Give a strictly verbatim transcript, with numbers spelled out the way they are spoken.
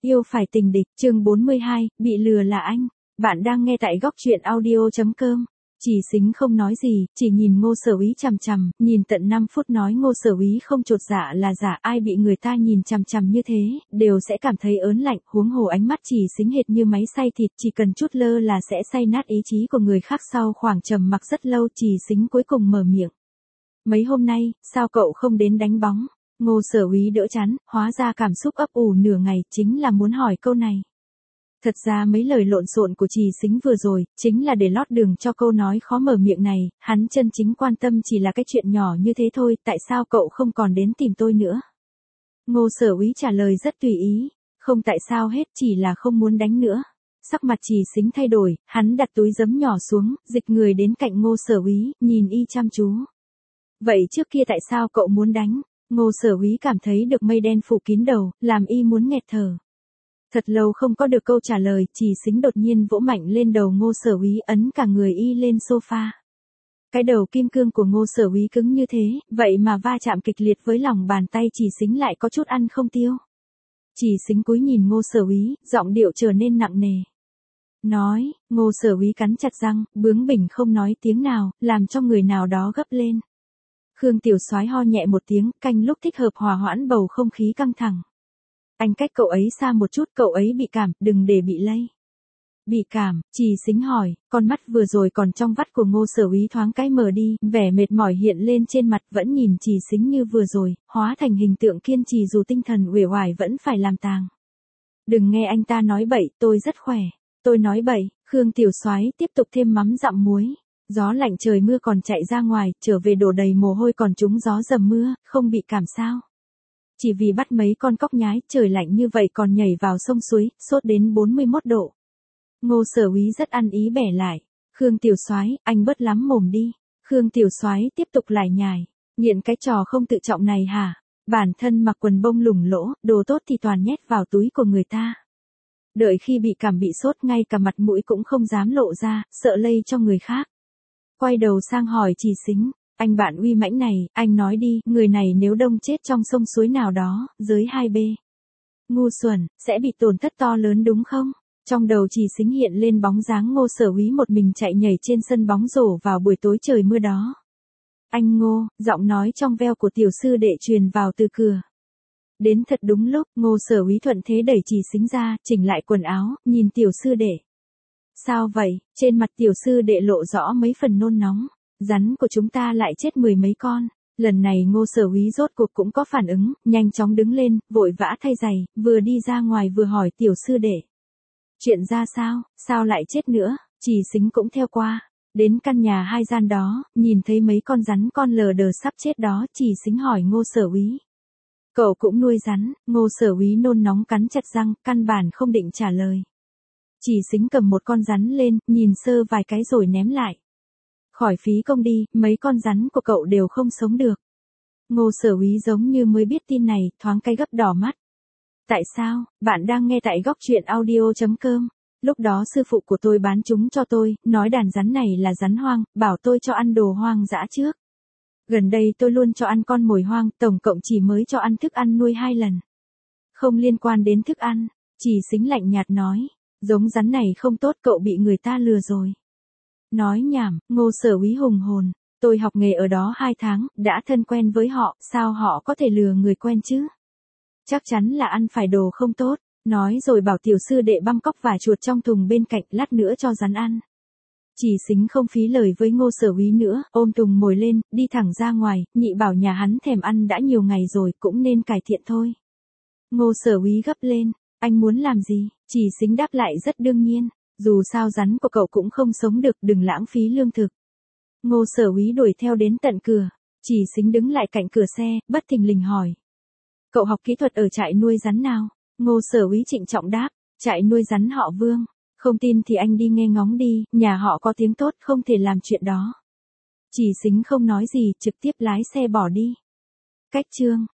Yêu phải tình địch, chương bốn mươi hai, bị lừa là anh. Bạn đang nghe tại góc truyện audio chấm com. Chỉ Sính không nói gì, chỉ nhìn Ngô Sở Úy chằm chằm, nhìn tận năm phút nói Ngô Sở Úy không chột dạ là giả, ai bị người ta nhìn chằm chằm như thế, đều sẽ cảm thấy ớn lạnh, huống hồ ánh mắt Chỉ Sính hệt như máy xay thịt, chỉ cần chút lơ là sẽ xay nát ý chí của người khác. Sau khoảng trầm mặc rất lâu, Chỉ Sính cuối cùng mở miệng. Mấy hôm nay, sao cậu không đến đánh bóng? Ngô Sở Úy đỡ chán, hóa ra cảm xúc ấp ủ nửa ngày, chính là muốn hỏi câu này. Thật ra mấy lời lộn xộn của Chỉ Sính vừa rồi, chính là để lót đường cho câu nói khó mở miệng này, hắn chân chính quan tâm chỉ là cái chuyện nhỏ như thế thôi, tại sao cậu không còn đến tìm tôi nữa? Ngô Sở Úy trả lời rất tùy ý, không tại sao hết, chỉ là không muốn đánh nữa. Sắc mặt Chỉ Sính thay đổi, hắn đặt túi giấm nhỏ xuống, dịch người đến cạnh Ngô Sở Úy, nhìn y chăm chú. Vậy trước kia tại sao cậu muốn đánh? Ngô Sở Úy cảm thấy được mây đen phủ kín đầu, làm y muốn nghẹt thở. Thật lâu không có được câu trả lời, Chỉ Sính đột nhiên vỗ mạnh lên đầu Ngô Sở Úy, ấn cả người y lên sofa. Cái đầu kim cương của Ngô Sở Úy cứng như thế, vậy mà va chạm kịch liệt với lòng bàn tay Chỉ Sính lại có chút ăn không tiêu. Chỉ Sính cúi nhìn Ngô Sở Úy, giọng điệu trở nên nặng nề. Nói, Ngô Sở Úy cắn chặt răng, bướng bỉnh không nói tiếng nào, làm cho người nào đó gấp lên. Khương Tiểu Soái ho nhẹ một tiếng, canh lúc thích hợp hòa hoãn bầu không khí căng thẳng. Anh cách cậu ấy xa một chút, cậu ấy bị cảm, đừng để bị lây. Bị cảm, Chỉ Sính hỏi, con mắt vừa rồi còn trong vắt của Ngô Sở Úy thoáng cái mờ đi, vẻ mệt mỏi hiện lên trên mặt, vẫn nhìn Chỉ Sính như vừa rồi, hóa thành hình tượng kiên trì dù tinh thần uể oải vẫn phải làm tàng. Đừng nghe anh ta nói bậy, tôi rất khỏe. Tôi nói bậy, Khương Tiểu Soái tiếp tục thêm mắm dặm muối. Gió lạnh trời mưa còn chạy ra ngoài, trở về đổ đầy mồ hôi còn trúng gió dầm mưa, không bị cảm sao? Chỉ vì bắt mấy con cóc nhái, trời lạnh như vậy còn nhảy vào sông suối, sốt đến bốn mươi mốt độ. Ngô Sở Úy rất ăn ý bẻ lại. Khương Tiểu Soái, anh bớt lắm mồm đi. Khương Tiểu Soái tiếp tục lải nhải. Nghiện cái trò không tự trọng này hả? Bản thân mặc quần bông lủng lỗ, đồ tốt thì toàn nhét vào túi của người ta. Đợi khi bị cảm bị sốt, ngay cả mặt mũi cũng không dám lộ ra, sợ lây cho người khác. Quay đầu sang hỏi Chỉ Sính, anh bạn uy mãnh này, anh nói đi, người này nếu đông chết trong sông suối nào đó, dưới hai bê. Ngu xuẩn, sẽ bị tổn thất to lớn đúng không? Trong đầu Chỉ Sính hiện lên bóng dáng Ngô Sở Úy một mình chạy nhảy trên sân bóng rổ vào buổi tối trời mưa đó. Anh Ngô, giọng nói trong veo của tiểu sư đệ truyền vào từ cửa. Đến thật đúng lúc, Ngô Sở Úy thuận thế đẩy Chỉ Sính ra, chỉnh lại quần áo, nhìn tiểu sư đệ. Sao vậy? Trên mặt tiểu sư đệ lộ rõ mấy phần nôn nóng. Rắn của chúng ta lại chết mười mấy con. Lần này Ngô Sở Úy rốt cuộc cũng có phản ứng, nhanh chóng đứng lên, vội vã thay giày, vừa đi ra ngoài vừa hỏi tiểu sư đệ. Chuyện ra sao, sao lại chết nữa? Chỉ Sính cũng theo qua. Đến căn nhà hai gian đó, nhìn thấy mấy con rắn con lờ đờ sắp chết đó, Chỉ Sính hỏi Ngô Sở Úy. Cậu cũng nuôi rắn? Ngô Sở Úy nôn nóng cắn chặt răng, căn bản không định trả lời. Chỉ Sính cầm một con rắn lên, nhìn sơ vài cái rồi ném lại. Khỏi phí công đi, mấy con rắn của cậu đều không sống được. Ngô Sở Úy giống như mới biết tin này, thoáng cái gấp đỏ mắt. Tại sao? Bạn đang nghe tại góc truyện audio chấm com. Lúc đó sư phụ của tôi bán chúng cho tôi, nói đàn rắn này là rắn hoang, bảo tôi cho ăn đồ hoang dã trước. Gần đây tôi luôn cho ăn con mồi hoang, tổng cộng chỉ mới cho ăn thức ăn nuôi hai lần. Không liên quan đến thức ăn, Chỉ Sính lạnh nhạt nói. Giống rắn này không tốt, cậu bị người ta lừa rồi. Nói nhảm, Ngô Sở Úy hùng hồn. Tôi học nghề ở đó hai tháng, đã thân quen với họ, sao họ có thể lừa người quen chứ? Chắc chắn là ăn phải đồ không tốt. Nói rồi bảo tiểu sư đệ băm cóc và chuột trong thùng bên cạnh, lát nữa cho rắn ăn. Chỉ Sính không phí lời với Ngô Sở Úy nữa, ôm thùng mồi lên, đi thẳng ra ngoài, nhị bảo nhà hắn thèm ăn đã nhiều ngày rồi, cũng nên cải thiện thôi. Ngô Sở Úy gấp lên. Anh muốn làm gì? Chỉ Sính đáp lại rất đương nhiên. Dù sao rắn của cậu cũng không sống được, đừng lãng phí lương thực. Ngô Sở Úy đuổi theo đến tận cửa. Chỉ Sính đứng lại cạnh cửa xe, bất thình lình hỏi. Cậu học kỹ thuật ở trại nuôi rắn nào? Ngô Sở Úy trịnh trọng đáp. Trại nuôi rắn họ Vương. Không tin thì anh đi nghe ngóng đi, nhà họ có tiếng tốt, không thể làm chuyện đó. Chỉ Sính không nói gì, trực tiếp lái xe bỏ đi. Cách chương.